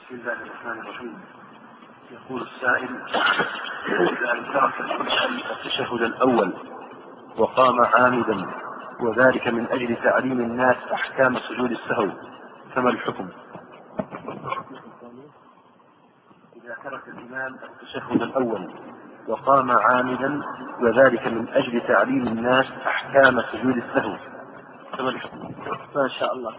بسم الله الرحمن الرحيم. يقول السائل: إذا ترك التشهد الأول وقام عامدا وذلك من أجل تعليم الناس أحكام سجود السهو فما الحكم؟ إذا ترك الإمام التشهد الأول وقام عامدا وذلك من أجل تعليم الناس أحكام سجود السهو فما الحكم؟ ما شاء الله.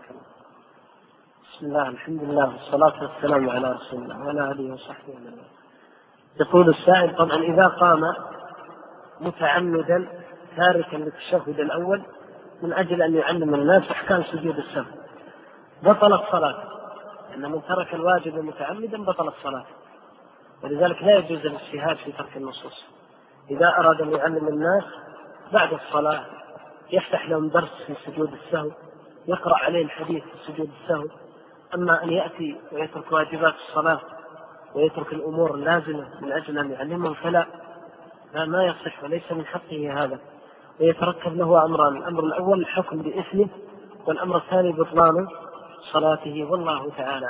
بسم الله، الحمد لله والصلاة والسلام على رسول الله وعلى آله وصحبه وسلم. يقول السائل: طبعا إذا قام متعمدا تاركا للتشهد الأول من أجل أن يعلم الناس أحكام سجود السهو بطل الصلاة، لأن من ترك الواجب متعمدا بطل الصلاة، ولذلك لا يجوز الاجتهاد في ترك النصوص. إذا أراد أن يعلم الناس بعد الصلاة يفتح لهم درس في سجود السهو، يقرأ عليه الحديث في سجود السهو. أما أن يأتي ويترك واجبات الصلاة ويترك الأمور اللازمة من أجل أن يعلمهم فلا ما يصح وليس من حقه هذا، ويتركب له أمران: الأمر الأول الحكم بإثمه، والأمر الثاني بطلان صلاته، والله تعالى.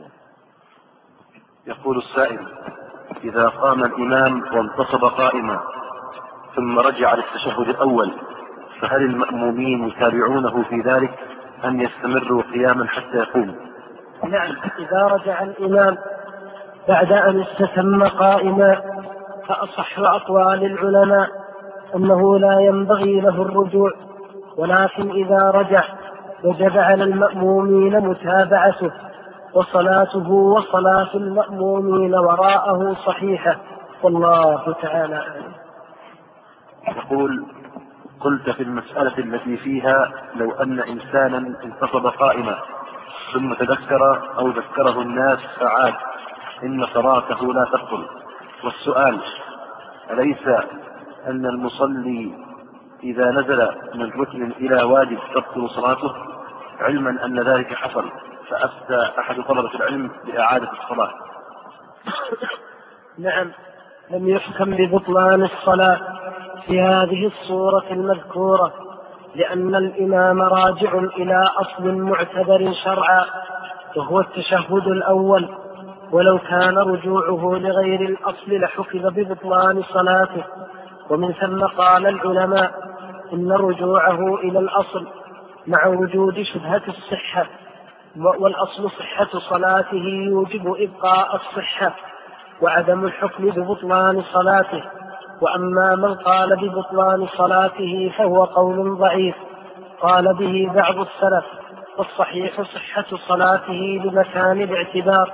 يقول السائل: إذا قام الإمام وانتصب قائما ثم رجع للتشهد الأول فهل المأمومين يتابعونه في ذلك أم يستمروا قياما حتى يقوم؟ نعم، إذا رجع الإمام بعد أن استتم قائما فأصح أقوال العلماء أنه لا ينبغي له الرجوع، ولكن إذا رجع وجب على المأمومين متابعته، وصلاته وصلاة المأمومين وراءه صحيحة، والله تعالى أعلم. يقول: قلت في المسألة التي فيها لو أن إنسانا انتصب قائما ثم تذكر أو ذكره الناس فعاد إن صلاته لا تبطل، والسؤال: أليس أن المصلي إذا نزل من ركن إلى واجب تبطل صلاته، علما أن ذلك حصل فأفتى أحد طلبة العلم بإعادة الصلاة؟ نعم، لم يحكم ببطلان الصلاة في هذه الصورة المذكورة، لأن الإمام راجع إلى أصل معتبر شرعا وهو التشهد الأول، ولو كان رجوعه لغير الأصل لحكم ببطلان صلاته. ومن ثم قال العلماء إن رجوعه إلى الأصل مع وجود شبهة الصحة، والأصل صحة صلاته يوجب إبقاء الصحة وعدم الحكم ببطلان صلاته. وأما من قال ببطلان صلاته فهو قول ضعيف قال به بعض السلف، والصحيح صحة صلاته لمكان الاعتبار،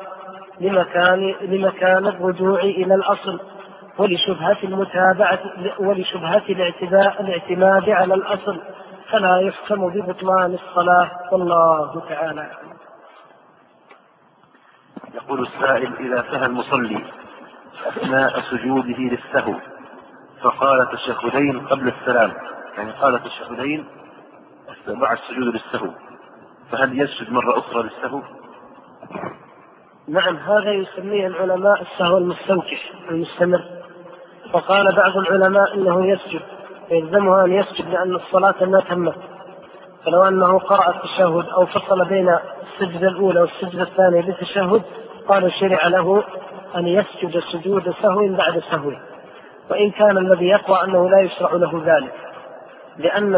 لمكان الرجوع إلى الأصل، ولشبهة المتابعة ولشبهة الاعتماد على الأصل، فلا يحكم ببطلان الصلاة، والله تعالى. يقول السائل: إذا سهى المصلي أثناء سجوده للسهو فقال تشهدين قبل السلام، يعني قال تشهدين بعد السجود للسهو، فهل يسجد مرة أخرى للسهو؟ نعم، هذا يسميه العلماء السهو المستنكح المستمر. وقال بعض العلماء إنه يسجد، يلزمه أن يسجد لأن الصلاة ما تمت، فلو أنه قرأ التشهد أو فصل بين السجدة الأولى والسجدة الثانية بالتشهد قال شرع له أن يسجد سجود سهو بعد سهو، وإن كان الذي يقوى أنه لا يشرع له ذلك، لأن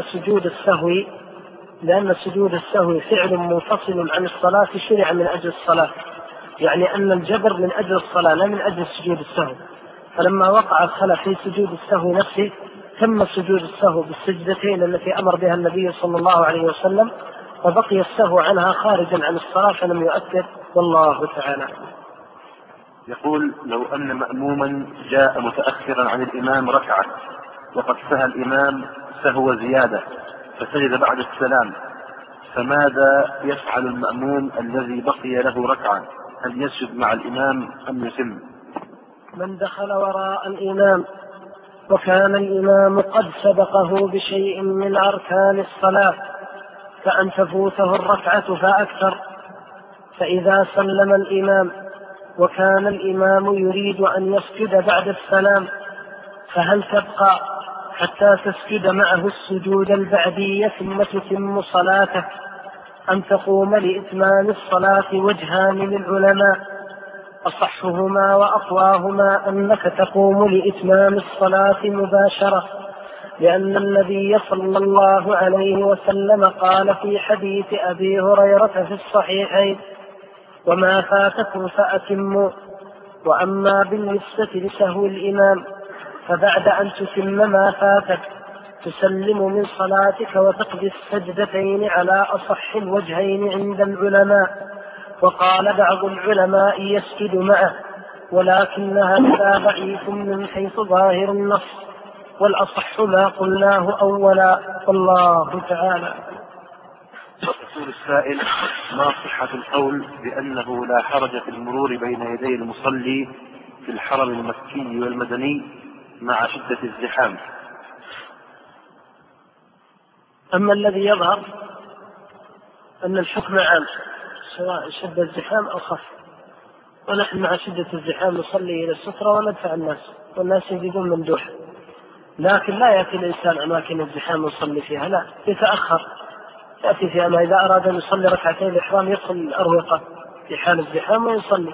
سجود السهو فعل منفصل عن الصلاة شرع من أجل الصلاة، يعني أن الجبر من أجل الصلاة لا من أجل سجود السهو. فلما وقع الخلل في سجود السهو نفسه تم سجود السهو بالسجدتين التي أمر بها النبي صلى الله عليه وسلم، وبقي السهو عنها خارجا عن الصلاة فلم يؤثر، والله تعالى. يقول: لو أن مأموما جاء متأخرا عن الإمام ركعة وقد سهى الإمام سهو زيادة فسجد بعد السلام، فماذا يفعل المأموم الذي بقي له ركعة؟ هل يسجد مع الإمام أم يتم؟ من دخل وراء الإمام وكان الإمام قد سبقه بشيء من أركان الصلاة فأن تفوته الركعة فأكثر، فإذا سلم الإمام وكان الإمام يريد أن يسجد بعد السلام فهل تبقى حتى تسجد معه السجود البعدي ثم تتم صلاته، أن تقوم لإتمام الصلاة وجهان للعلماء، أصحهما وأقواهما أنك تقوم لإتمام الصلاة مباشرة، لأن النبي صلى الله عليه وسلم قال في حديث أبي هريرة في الصحيحين: وما فاتكم فأتموا. وأما بالنسبة لسهو الإمام فبعد أن تتم ما فاتك تسلم من صلاتك وتقضي السجدتين على أصح الوجهين عند العلماء. وقال بعض العلماء يسجد معه، ولكن هذا ضعيف من حيث ظاهر النص، والأصح ما قلناه أولا، والله تعالى. يقول السائل: ما صحة القول بأنه لا حرج في المرور بين يدي المصلي في الحرم المكي والمدني مع شدة الزحام؟ أما الذي يظهر أن الحكم عام سواء شدة الزحام أو خف، ونحن مع شدة الزحام نصلي إلى السترة وندفع الناس، والناس يجدون ممدوح، لكن لا يأتي الإنسان أماكن الزحام ويصلي فيها، لا، يتأخر، يأتي فيها ما إذا أراد أن يصلي ركعتين الإحرام يدخل الأروقة في حال الزحام ويصلي.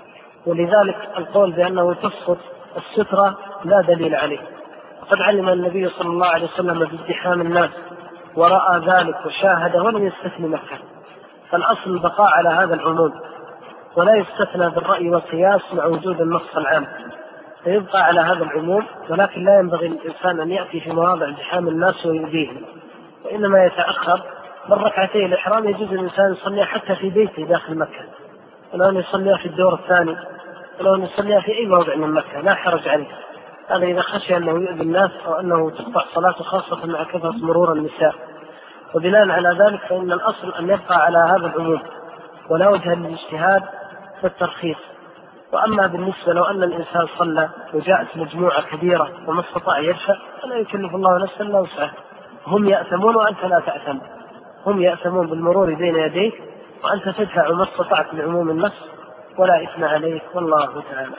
ولذلك القول بأنه تسقط السترة لا دليل عليه، وقد علم النبي صلى الله عليه وسلم بازدحام الناس ورأى ذلك وشاهده ولم يستثني مكة، فالأصل البقاء على هذا العموم، ولا يستثنى بالرأي والقياس مع وجود النص العام، فيبقى على هذا العموم. ولكن لا ينبغي للإنسان أن يأتي في مواضع زحام الناس ويؤذيهم، وإنما يتأخر. من ركعتي الإحرام يجوز الإنسان يصليها حتى في بيته داخل مكة، ولو أن يصليها في الدور الثاني، ولو أن يصليها في أي موضع من مكة لا حرج عليه، هذا إذا خشي أنه يؤذي الناس أو أنه تقطع صلاته، خاصة مع كثرة مرور النساء. وبناء على ذلك فإن الأصل أن يبقى على هذا العموم، ولا وجه للاجتهاد في الترخيص. وأما بالنسبة لو أن الإنسان صلى وجاءت مجموعة كبيرة وما استطاع يدفع فلا يكلف الله نفسا إلا وسعها، هم يأثمون وأنت لا تأثم، هم يأثمون بالمرور بين يديك وأنت تدفع ما استطعت لعموم النفس، ولا إثم عليك، والله تعالى.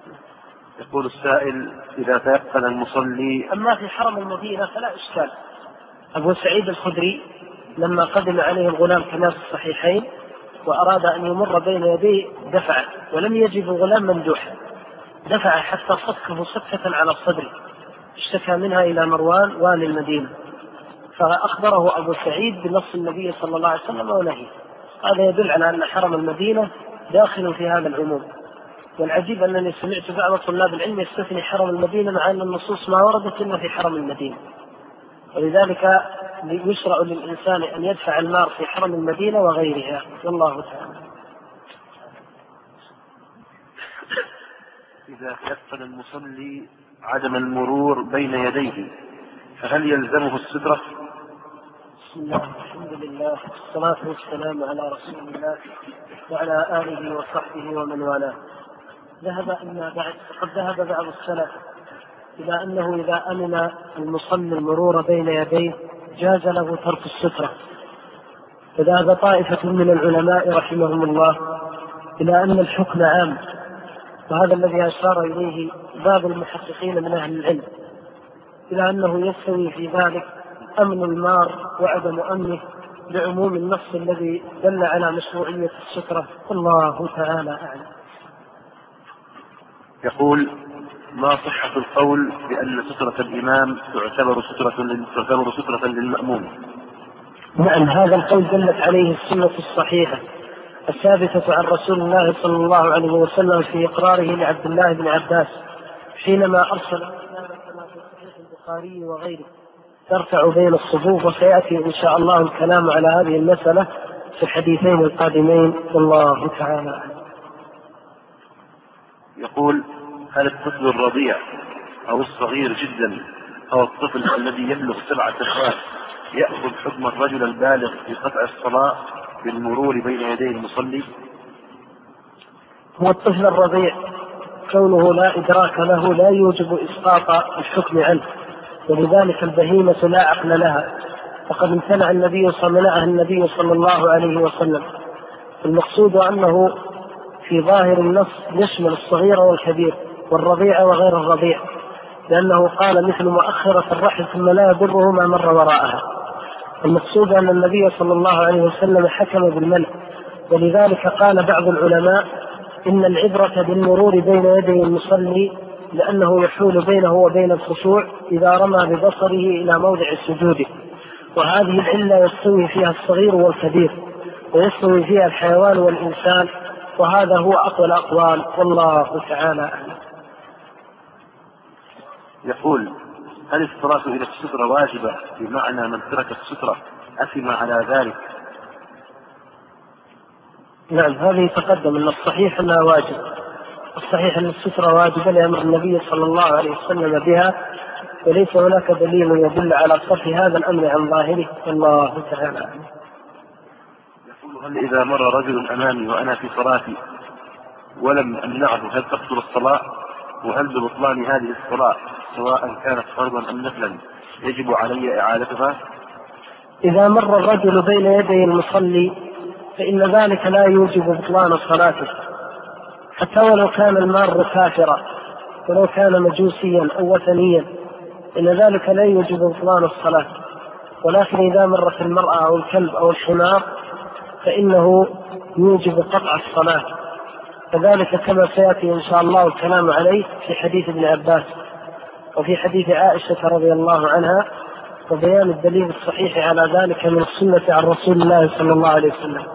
يقول السائل: إذا تيقن المصلي. أما في حرم المدينة فلا إشكال. أبو سعيد الخدري لما قدم عليه الغلام كما في الصحيحين وأراد أن يمر بين يديه دفعه، ولم يجد الغلام ممدوحا، دفع حتى صكه سكة على الصدر، اشتكى منها إلى مروان والي المدينة، فأخبره أبو سعيد بنص النبي صلى الله عليه وسلم ونهيه. هذا يدل على أن حرم المدينة داخل في هذا العموم. والعجيب أنني سمعت بعض طلاب العلم يستثني حرم المدينة مع أن النصوص ما وردت إلا في حرم المدينة، ولذلك يشرع للإنسان أن يدفع المال في حرم المدينة وغيرها، والله تعالى. إذا تيقن المصلي عدم المرور بين يديه فهل يلزمه السترة؟ بسم الله، الحمد لله، والصلاة والسلام على رسول الله وعلى آله وصحبه ومن والاه. فقد ذهب بعض السلف إلى أنه إذا أمن المصلي المرور بين يديه جاز له ترك السترة. فذهب طائفة من العلماء رحمهم الله إلى أن الحكم عام، وهذا الذي أشار إليه بعض المحققين من أهل العلم، إلى أنه يستوي في ذلك أمن المار وعدم أمنه لعموم النص الذي دل على مشروعية السترة، والله تعالى أعلم. يقول: ما صحة القول بأن سترة الإمام تعتبر سترة للمأموم؟ نعم، هذا القول دلت عليه السنة الصحيحة الثابتة عن رسول الله صلى الله عليه وسلم في إقراره لعبد الله بن عباس حينما أرسل كما في صحيح البخاري وغيره ترفع بين الصفوف، وسيأتي إن شاء الله الكلام على هذه المسألة في الحديثين القادمين، والله تعالى. يقول: هل الطفل الرضيع أو الصغير جدا أو الطفل الذي يبلغ 7 سنوات يأخذ حكم الرجل البالغ في قطع الصلاة بالمرور بين يدي المصلي؟ هو الطفل الرضيع كونه لا إدراك له لا يوجب إسقاط الحكم عنه، ولذلك البهيمة لا عقل لها، فقد امتنع النبي صلى الله عليه وسلم. المقصود أنه في ظاهر النص يشمل الصغير والكبير والرضيع وغير الرضيع، لأنه قال مثل مؤخرة الرحل ثم لا يضره ما مر وراءها، المقصود أن النبي صلى الله عليه وسلم حكم بالمنع، ولذلك قال بعض العلماء إن العبرة بالمرور بين يدي المصلي لأنه يحول بينه وبين الخشوع إذا رمى ببصره إلى موضع سجوده، وهذه العلة يستوي فيها الصغير والكبير ويستوي فيها الحيوان والإنسان، وهذا هو أقوى الأقوال، والله تعالى أعلم. يقول: هل الصلاة إلى السترة واجبة بمعنى من ترك السترة أثم على ذلك؟ نعم، هذه تقدم أن الصحيح أنها واجب، الصحيح أن السترة واجبة لأمر النبي صلى الله عليه وسلم بها، وليس هناك دليل يدل على صرف هذا الأمر عن ظاهره، والله تعالى أعلم. يقول: هل إذا مر رجل أمامي وأنا في صلاتي ولم أمنعه هل تبطل الصلاة؟ وهل ببطلان هذه الصلاة سواء كانت فرضا أم نفلا يجب علي إعادتها؟ إذا مر الرجل بين يدي المصلي فإن ذلك لا يوجب بطلان صلاته، حتى ولو كان المار كافرا ولو كان مجوسيا أو وثنيا، إن ذلك لا يوجب بطلان الصلاة. ولكن إذا مرت المرأة أو الكلب أو الحمار فإنه يوجب قطع الصلاة، كذلك كما سيأتي إن شاء الله الكلام عليه في حديث ابن عباس وفي حديث عائشة رضي الله عنها، وبيان الدليل الصحيح على ذلك من السنة عن رسول الله صلى الله عليه وسلم.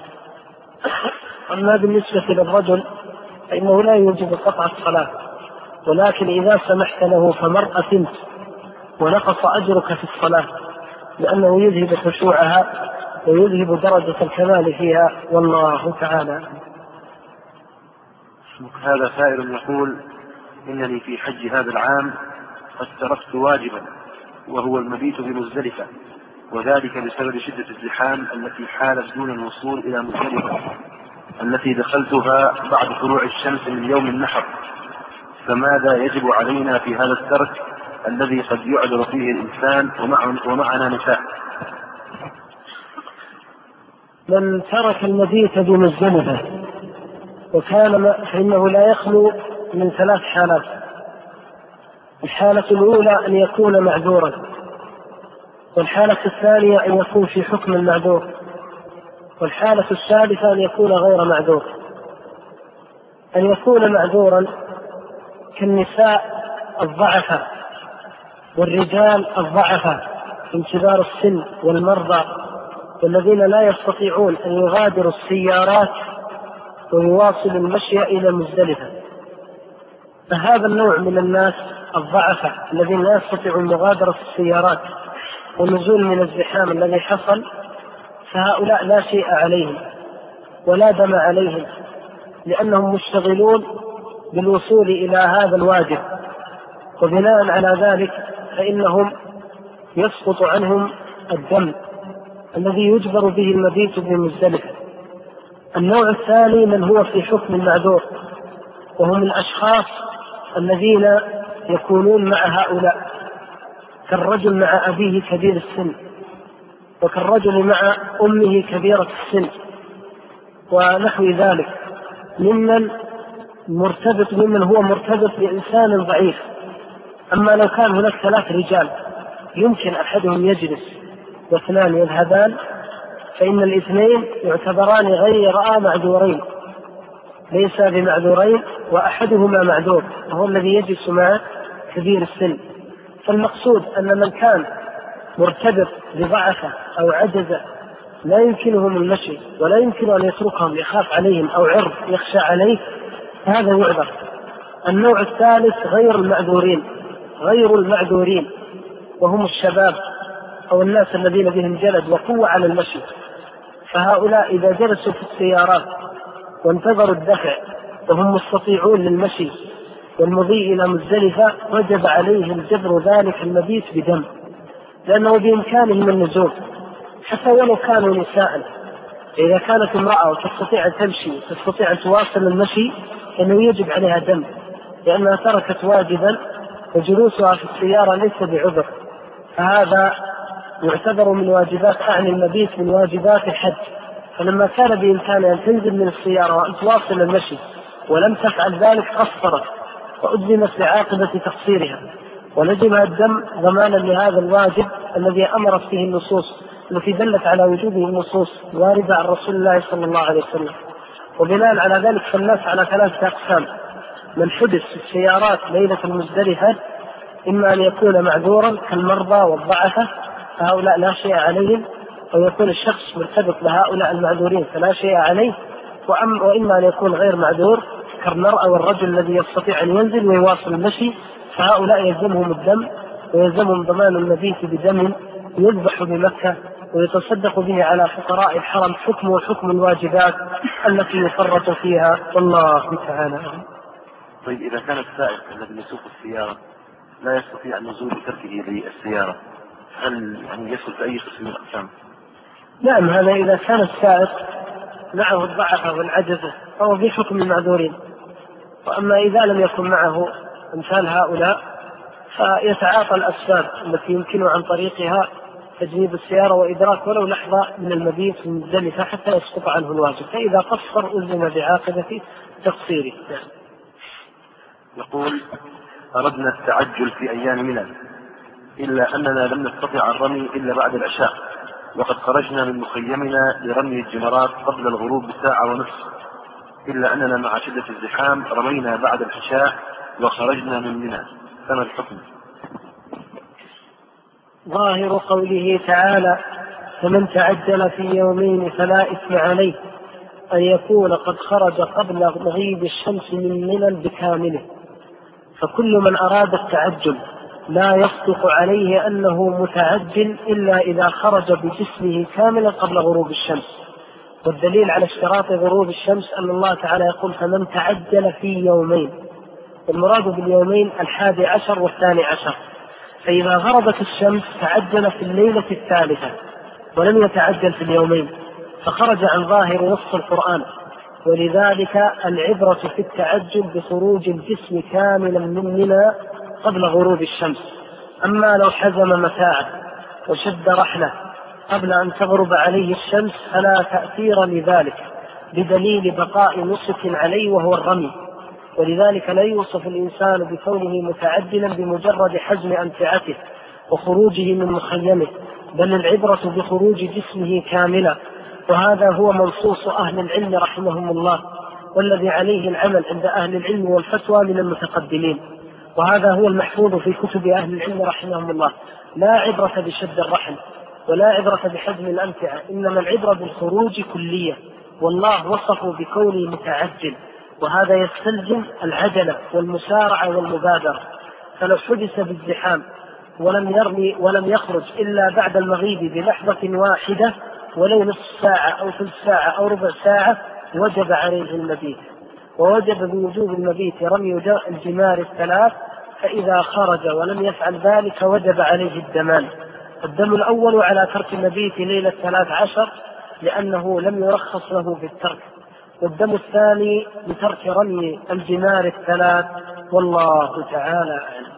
أما بالنسبة للرجل فإنه لا يوجب قطع الصلاة، ولكن إذا سمحت له فمر أثمت ونقص أجرك في الصلاة، لأنه يذهب خشوعها ويذهب درجة الكمال فيها، والله تعالى. هذا سائل يقول: إنني في حج هذا العام قد تركت واجبا وهو المبيت بمزدلفة، وذلك بسبب شدة الزحام التي حالت دون الوصول إلى مزدلفة التي دخلتها بعد طلوع الشمس من يوم النحر، فماذا يجب علينا في هذا الترك الذي قد يعذر فيه الإنسان ومعنا نساء؟ من ترك المبيت بمزدلفة فإنه لا يخلو من 3 حالات. الحالة الأولى أن يكون معذورا، والحالة الثانية أن يكون في حكم المعذور، والحالة الثالثة أن يكون غير معذور. أن يكون معذورا كالنساء الضعفة والرجال الضعفة من كبار السن والمرضى والذين لا يستطيعون أن يغادروا السيارات ويواصلوا المشي إلى مزدلفة، فهذا النوع من الناس الضعفة الذين لا يستطيعون مغادرة السيارات والنزول من الزحام الذي حصل، فهؤلاء لا شيء عليهم ولا دم عليهم، لأنهم مشتغلون بالوصول إلى هذا الواجب، وبناء على ذلك فإنهم يسقط عنهم الدم الذي يجبر به المبيت بمزدلفة. النوع الثاني من هو في حكم المعذور، وهم الأشخاص الذين يكونون مع هؤلاء، كالرجل مع أبيه كبير السن، وكالرجل مع أمه كبيرة السن، ونحو ذلك ممن هو مرتبط بإنسان ضعيف. أما لو كان هناك 3 رجال يمكن أحدهم يجلس و2 يذهبان، فإن الاثنين يعتبران غير معذورين، ليس بمعذورين، وأحدهما معذور وهو الذي يجلس مع كبير السن. فالمقصود أن من كان مرتبط بضعفة أو عجزة لا يمكنهم المشي ولا يمكن أن يتركهم يخاف عليهم أو عرض يخشى عليه، هذا يعذر. النوع الثالث غير المعذورين وهم الشباب أو الناس الذين بهم جلد وقوة على المشي، فهؤلاء إذا جلسوا في السيارات وانتظروا الدفع وهم مستطيعون للمشي والمضي إلى مزدلفة وجب عليهم جبر ذلك المبيت بدم، لأنه بإمكانهم النزول حتى ولو كانوا نساء. إذا كانت امرأة وتستطيع أن تمشي وتستطيع أن تواصل المشي فإنه يجب عليها دم، لأنها تركت واجبا وجلوسها في السيارة ليس بعذر، فهذا يعتبر من واجبات المبيت من واجبات الحج. فلما كان بإمكانها أن تنزل من السيارة وأن تواصل المشي ولم تفعل ذلك قصرت وأجزمت لعاقبة تقصيرها، ولزمها الدم ضمانا لهذا الواجب الذي أمرت فيه النصوص التي دلت على وجوده النصوص واردة عن رسول الله صلى الله عليه وسلم. وبناء على ذلك فالناس على 3 أقسام: من حدث في السيارات ليلة المزدلفة إما أن يكون معذورا كالمرضى والضعفة فهؤلاء لا شيء عليهم، ويكون الشخص مرتبط بهؤلاء المعذورين فلا شيء عليه، وإما أن يكون غير معذور كالمرأة والرجل الذي يستطيع أن ينزل ويواصل المشي، فهؤلاء يلزمهم الدم ويلزمهم ضمان المبيت بدم يذبح بمكة ويتصدق به على فقراء الحرم، حكمه حكم الواجبات التي يفرط فيها، والله تعالى. طيب إذا كان السائق الذي يسوق السيارة لا يستطيع النزول بتركه للسيارة، هل يعني يدخل في أي قسم من الأقسام؟ نعم، هذا إذا كان السائق معه الضعف والعجزة فهو في حكم المعذورين. وأما إذا لم يكن معه أمثال هؤلاء فيتعاطى الأسباب التي يمكن عن طريقها تجنيب السيارة وإدراك ولو لحظة من المبيت من مزدلفة حتى يسقط عنه الواجب، فإذا قصر ألزم بعاقبة تقصيره. يقول: أردنا التعجل في أيام منى إلا أننا لم نستطع الرمي إلا بعد العشاء، وقد خرجنا من مخيمنا لرمي الجمرات قبل الغروب بساعة ونصف، إلا أننا مع شدة الزحام رمينا بعد العشاء وخرجنا من منى، فما الحكم؟ ظاهر قوله تعالى: فمن تعجل في يومين فلا إثم عليه، أن يكون قد خرج قبل مغيب الشمس من منى بكامله، فكل من أراد التعجل لا يصدق عليه أنه متعجل إلا إذا خرج بجسمه كاملا قبل غروب الشمس. والدليل على اشتراط غروب الشمس أن الله تعالى يقول: فمن تعجل في يومين، المراد باليومين 11 و12، فإذا غربت الشمس تعجل في الليلة الثالثة ولم يتعجل في اليومين، فخرج عن ظاهر نص القرآن. ولذلك العبرة في التعجل بخروج الجسم كاملا من منى قبل غروب الشمس. أما لو حزم متاعه وشد رحله قبل أن تغرب عليه الشمس فلا تأثير لذلك بدليل بقاء نسك عليه وهو الرمي. ولذلك لا يوصف الإنسان بكونه متعجلا بمجرد حزم أمتعته وخروجه من مخيمه، بل العبرة بخروج جسمه كاملا، وهذا هو منصوص أهل العلم رحمهم الله، والذي عليه العمل عند أهل العلم والفتوى من المتقدمين، وهذا هو المحفوظ في كتب أهل العلم رحمهم الله. لا عبرة بشد الرحل ولا عبرة بحزم الأمتعة، إنما العبرة بالخروج كلية، والله وصفه بكونه متعجل، وهذا يستلزم العجلة والمسارعة والمبادرة. فلو حدث بالزحام ولم يرمي ولم يخرج إلا بعد المغيب بلحظة واحدة ولو نصف ساعة أو ثلث ساعة أو ربع ساعة وجب عليه المبيت، ووجب بوجوب المبيت رمي الجمار 3، فإذا خرج ولم يفعل ذلك وجب عليه الدمان. الدم الأول على ترك المبيت ليلة 13 لأنه لم يرخص له في الترك، والدم الثاني لترك رمي الجمار 3، والله تعالى أعلم.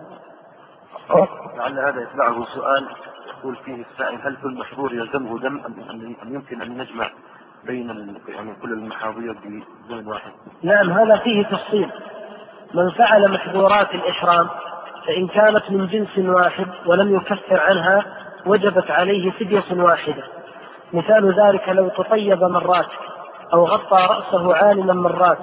لعل هذا يتبعه سؤال يقول فيه السائل: هل كل محظور يلزمه دم أم يمكن أن نجمع بين يعني كل المحاضير بدم واحد؟ نعم، هذا فيه تفصيل. من فعل محظورات الإحرام فإن كانت من جنس واحد ولم يكفر عنها وجبت عليه فدية واحدة. مثال ذلك: لو تطيب مرات أو غطى رأسه عالما مرات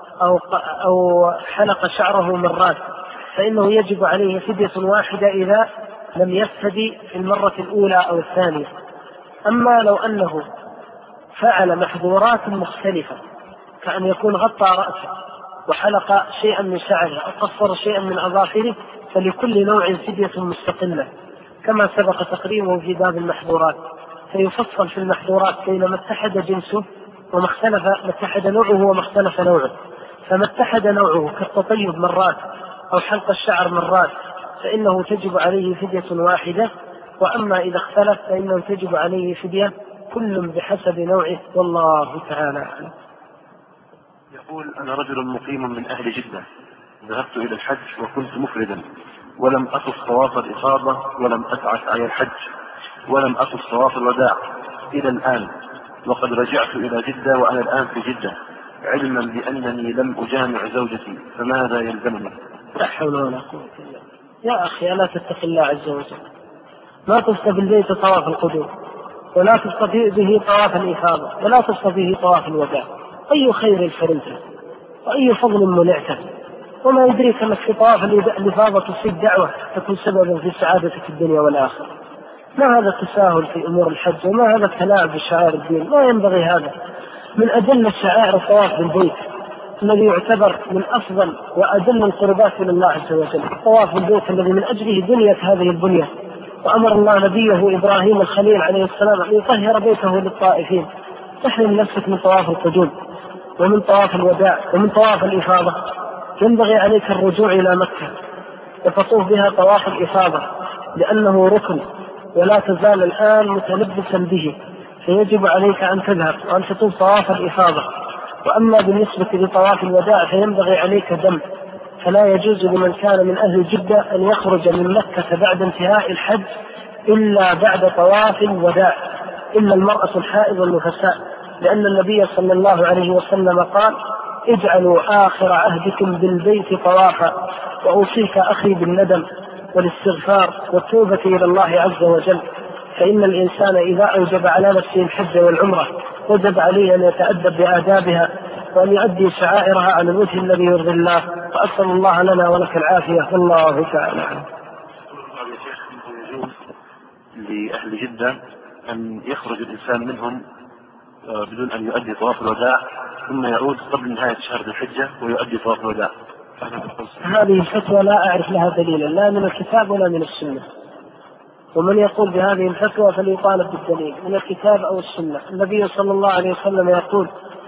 أو حلق شعره مرات فإنه يجب عليه فدية واحدة إذا لم يفتدي في المرة الأولى أو الثانية. أما لو أنه فعل محظورات مختلفة كأن يكون غطى رأسه وحلق شيئا من شعره أو قصر شيئا من أظافره فلكل نوع فدية مستقلة كما سبق تقريبه في باب المحظورات. فيفصل في المحظورات بينما اتحد جنسه وما اتحد نوعه وما اختلف نوعه. فما اتحد نوعه كالتطيب مرات أو حلق الشعر مرات فإنه تجب عليه فدية واحدة، وأما إذا اختلف فإنه تجب عليه فدية كل بحسب نوعه، والله تعالى أعلم. يقول: أنا رجل مقيم من أهل جدة، ذهبت إلى الحج وكنت مفردا ولم أطف طواف الإفاضة ولم أسعى سعي الحج ولم أطف طواف الوداع إلى الآن، وقد رجعت إلى جدة وأنا الآن في جدة علما بأنني لم أجامع زوجتي، فماذا يلزمني؟ لا حول ولا قوة إلا بالله. يا أخي ألا تتق الله عز وجل؟ ما طفت بالبيت طواف القدوم ولا تستطيع به طواف الإفاضة ولا تستطيع به طواف الوداع. أي خير فرنته وأي فضل منعته، وما يدريك أنك في طواف الإفاضة تصيب دعوة تكون سببا في سعادتك الدنيا والآخرة. ما هذا التساهل في أمور الحج، وما هذا التلاعب بشعائر الدين، ما ينبغي هذا. من أجل الشعائر الطواف بالبيت الذي يعتبر من أفضل وأجل القربات إلى الله عز وجل، طواف البيت الذي من أجله بنيت هذه البنية، وأمر الله نبيه إبراهيم الخليل عليه السلام أن يطهر بيته للطائفين. تحرم نفسك من طواف القدوم ومن طواف الوداع ومن طواف الإفاضة. ينبغي عليك الرجوع إلى مكة وتطوف بها طواف الإفاضة لأنه ركن ولا تزال الآن متلبسا به، فيجب عليك أن تذهب وأن تطوف طواف الإفاضة. وأما بالنسبة لطواف الوداع فينبغي عليك دم، فلا يجوز لمن كان من أهل جدة أن يخرج من مكة بعد انتهاء الحج إلا بعد طواف الوداع، إلا المرأة الحائض والنفساء، لأن النبي صلى الله عليه وسلم قال: اجعلوا آخر عهدكم بالبيت طوافا. وأوصيك أخي بالندم والاستغفار والتوبة إلى الله عز وجل، فإن الإنسان إذا أوجب على نفسه الحج والعمرة وجب عليه أن يتأدب بآدابها وأن يؤدي شعائرها على الوجه الذي يرضي الله. وأسأل الله لنا ولك العافية، والله تعالى. يجوز لأهل جدة أن يخرج الإنسان منهم بدون أن يؤدي طواف الوداع ثم يعود قبل نهاية شهر ذي الحجة ويؤدي طواف الوداع؟ هذه الفتوى لا أعرف لها دليلا، لا من الكتاب ولا من السنة. ومن يقول بهذه الفتوى فليطالب بالدليل من الكتاب أو السنة. النبي صلى الله عليه وسلم يقول: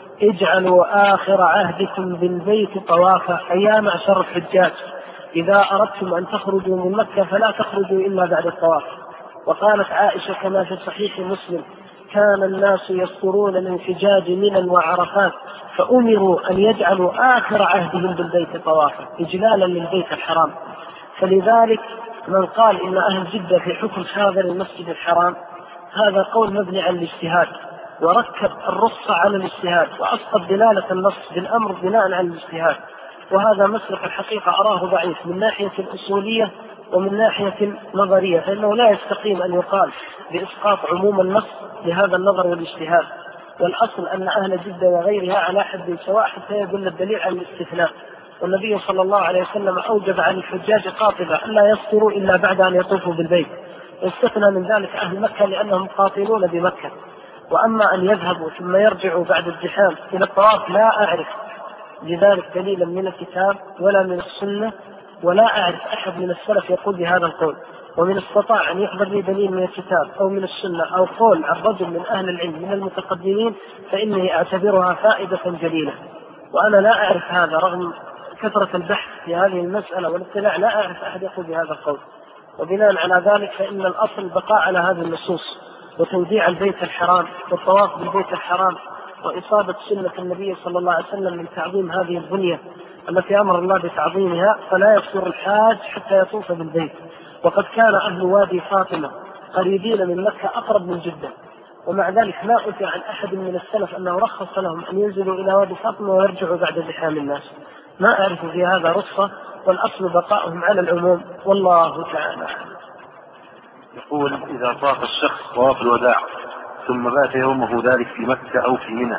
اجعلوا آخر عهدكم بالبيت طوافا، أي معشر الحجاج إذا أردتم أن تخرجوا من مكة فلا تخرجوا إلا بعد الطواف. وقالت عائشة كما في صحيح مسلم: كان الناس يذكرون الانفجاج منى وعرفات فأمروا أن يجعلوا آخر عهدهم بالبيت طوافا إجلالا للبيت الحرام. فلذلك من قال إن أهل جدة في حكم حاضر المسجد الحرام هذا قول مبني على الاجتهاد، وركب الرخصة على الاجتهاد، وأسقط دلالة النص بالأمر بناء على الاجتهاد. وهذا مسلك الحقيقة أراه ضعيف من ناحية الأصولية ومن ناحية نظرية، فإنه لا يستقيم أن يقال بإسقاط عموم النص لهذا النظر والاجتهاد. والأصل أن أهل جدة وغيرها على حد سواء حتى يدل الدليل على الاستثناء. والنبي صلى الله عليه وسلم أوجب عن الحجاج قاطبة ألا يفطروا إلا بعد أن يطوفوا بالبيت، واستثنى من ذلك أهل مكة لأنهم قاطنون بمكة. وأما أن يذهبوا ثم يرجعوا بعد الزحام إلى الطواف لا أعرف لذلك دليلا من الكتاب ولا من السنة، ولا أعرف أحد من السلف يقول بهذا القول. ومن استطاع أن يحضر لي دليل من الكتاب أو من السنة أو قول عن رجل من أهل العلم من المتقدمين فإني أعتبرها فائدة جليلة. وأنا لا أعرف هذا رغم كثرة البحث في هذه المسألة والاطلاع، لا أعرف أحد يقول بهذا القول. وبناء على ذلك فإن الأصل بقاء على هذه النصوص وتوديع البيت الحرام والطواف بالبيت الحرام وإصابة سنة النبي صلى الله عليه وسلم من تعظيم هذه البنية التي أمر الله بتعظيمها، فلا يصير الحاج حتى يطوف بالبيت. وقد كان أهل وادي فاطمة قريبين من مكة أقرب من جدة، ومع ذلك ما أثر عن أحد من السلف أنه رخص لهم أن ينزلوا إلى وادي فاطمة ويرجعوا بعد زحام الناس. ما أعرف في هذا رخصة، والأصل بقاؤهم على العموم، والله تعالى. يقول: إذا طاف الشخص طواف الوداع ثم بات يومه ذلك في مكة أو في منى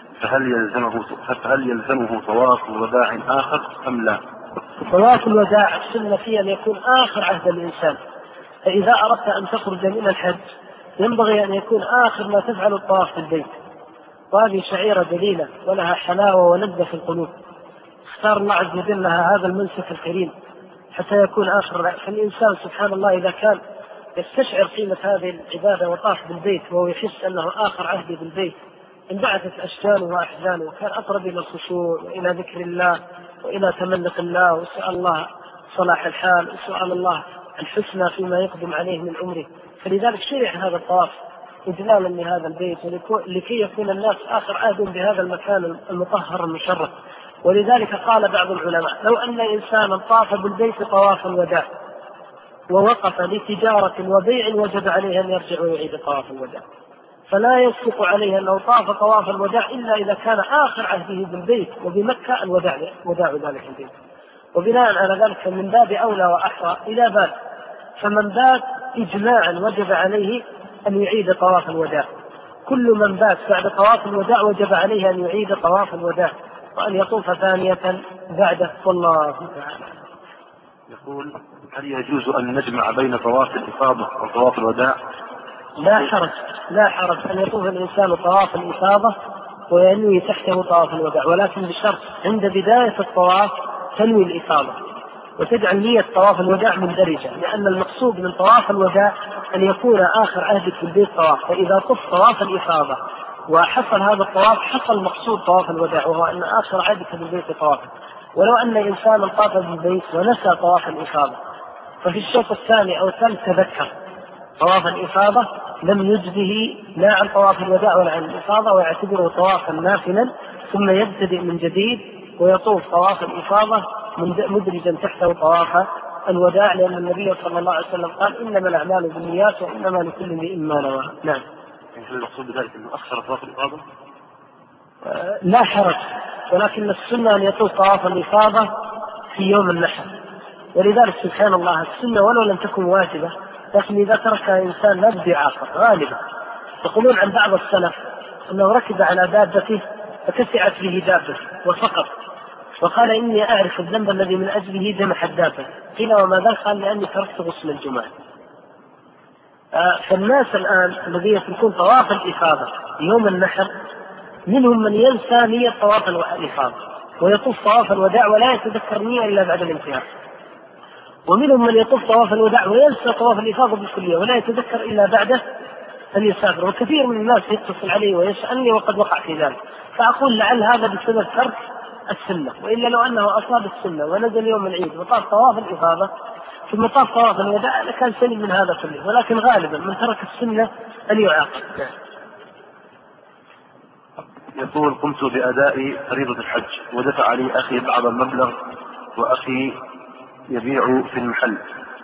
فهل يلزمه طواف الوداع آخر أم لا؟ طواف الوداع السنة فيه أن يكون آخر عهد الإنسان، فإذا أردت أن تخرج من الحج ينبغي أن يكون آخر ما تفعل الطواف في البيت. وهذه شعيرة جليلة ولها حلاوة ولذة في القلوب، اختار الله عز وجل لها هذا المنسك الكريم حتى يكون آخر. فالإنسان سبحان الله إذا كان يستشعر قيمة هذه العبادة وطاف بالبيت وهو يحس أنه آخر عهدي بالبيت انبعثت أشجانه وأحزانه وكان أقرب إلى الخشوع وإلى ذكر الله وإلى تملك الله وسؤال الله صلاح الحال وسؤال الله الحسنى فيما يقدم عليه من عمره. فلذلك شرع هذا الطواف إجلالا لهذا البيت لكي يكون الناس آخر عهد بهذا المكان المطهر المشرف. ولذلك قال بعض العلماء: لو أن إنسانا طاف بالبيت طواف الوداع ووقف لتجارة وبيع وجب عليه أن يرجع ويعيد طواف الوداع، فلا يسبق عليه أنه طاف طواف الوداع إلا إذا كان آخر عهده بالبيت وبمكة وداع ذلك البيت. وبناء على ذلك فمن باب أولى وأحرى إلى باب، فمن بات إجماعا وجب عليه أن يعيد طواف الوداع. كل من بات بعد طواف الوداع وجب عليه أن يعيد طواف الوداع وأن يطوف ثانية بعده، والله تعالى. يقول: هل يجوز أن نجمع بين طواف الإفاضة وطواف الوداع؟ لا حرج أن يطوف الإنسان طواف الإفاضة وينوي تحته طواف الوداع، ولكن بشرط عند بداية الطواف تنوي الإفاضة وتجعل نية طواف الوداع مندرجة، لأن المقصود من طواف الوداع أن يكون آخر عهدك في البيت طواف، فإذا طفت طواف الإفاضة وحصل هذا الطواف حصل مقصود طواف الوداع، وهو أن آخر عهدك في البيت طواف. ولو أن إنسانا طاف بالبيت ونسى طواف الإفاضة ففي الشوط الثاني أو الثالث تذكر طواف الإفاضة لم يجزه لا عن طواف الوداع ولا عن الإفاضة، ويعتبره طوافا نافلا، ثم يبتدئ من جديد ويطوف طواف الإفاضة مدرجا تحته طواف الوداع، لأن النبي صلى الله عليه وسلم قال: إنما الأعمال بالنيات وإنما لكل امرئ ما نوى. نعم. هل المقصود بذلك أنه أخر طواف الإفاضة؟ لا حرج، ولكن السنة أن يطوف طواف الإفاضة في يوم النحر، ولذلك سبحان الله السنة ولو لم تكن واجبة، لكن إذا تركها إنسان لا بد يعاقب غالبا. يقولون عن بعض السلف أنه ركب على دابته فكسعت به دابته وسقط، وقال: إني أعرف الذنب الذي من أجله جمح الدابة. قيل: وما ذا؟ قال: لأني تركت غسل الجمعة. فالناس الآن الذين يتركون طواف الإفاضة يوم النحر منهم من ينسى نية طواف الإفاضة ويطوف طواف الوداع ولا يتذكر نية إلا بعد الانتهاء، ومنهم من يطوف طواف الوداع وينسى طواف الإفاضة بالكلية ولا يتذكر إلا بعده أن يسافر. وكثير من الناس يتصل علي ويسألني وقد وقع في ذلك، فأقول لعل هذا بسبب ترك السنة، وإلا لو أنه أصاب السنة ونزل يوم العيد وطاف طواف الإفاضة ثم طاف طواف الوداع لكان سلم من هذا كله، ولكن غالبا من ترك السنة أن يعاقب. يقول: قمت بأداء فريضة الحج ودفع لي أخي بعض المبلغ وأخي يبيع في المحل،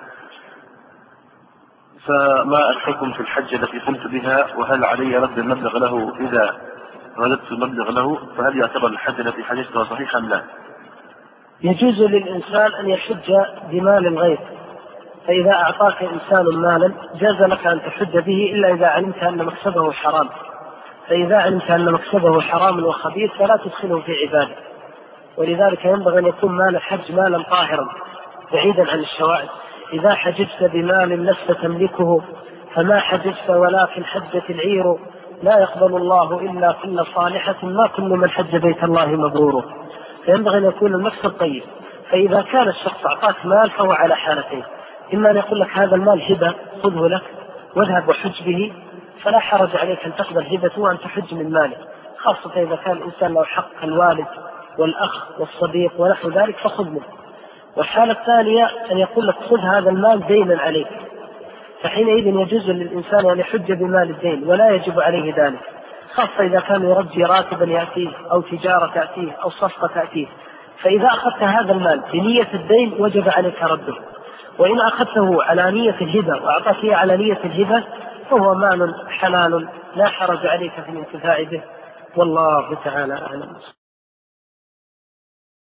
فما الحكم في الحج التي قمت بها؟ وهل علي رد المبلغ له إذا رددت المبلغ له؟ فهل يعتبر الحج التي حججتها صحيحا أم لا؟ يجوز للإنسان أن يحج بمال الغير، فإذا أعطاك إنسان مالا جاز لك أن تحج به إلا إذا علمت أن مكسبه حرام، فإذا علمت أن مكسبه حرام وخبيث فلا تدخله في عباده. ولذلك ينبغي أن يكون مال الحج مالا طاهرا بعيدا عن الشوائب. إذا حججت بمال لست تملكه فما حججت ولكن حجت العير، لا يقبل الله إلا كل صالحة، ما كل من حج بيت الله مبرور. فينبغي أن يكون المكسب طيب. فإذا كان الشخص أعطاك مال فهو على حالتين: إما أن يقول لك هذا المال هبة خذه لك واذهب وحج به، فلا حرج عليك أن تقبل هبته وأن تحج من ماله، خاصة إذا كان الإنسان له حق الوالد والأخ والصديق ونحو ذلك فخذ منه. والحالة الثانية أن يقول لك خذ هذا المال دينا عليك، فحينئذ يجوز للإنسان أن يحج بمال الدين ولا يجب عليه ذلك، خاصة إذا كان يرجي راتبا يأتيه أو تجارة تأتيه أو صفقة تأتيه. فإذا أخذت هذا المال بنية الدين وجب عليك رده، وإن أخذته على نية الهبة وأعطته على نية الهبة فهو مال حلال لا حرج عليك في الانتفاع به، والله تعالى أعلم.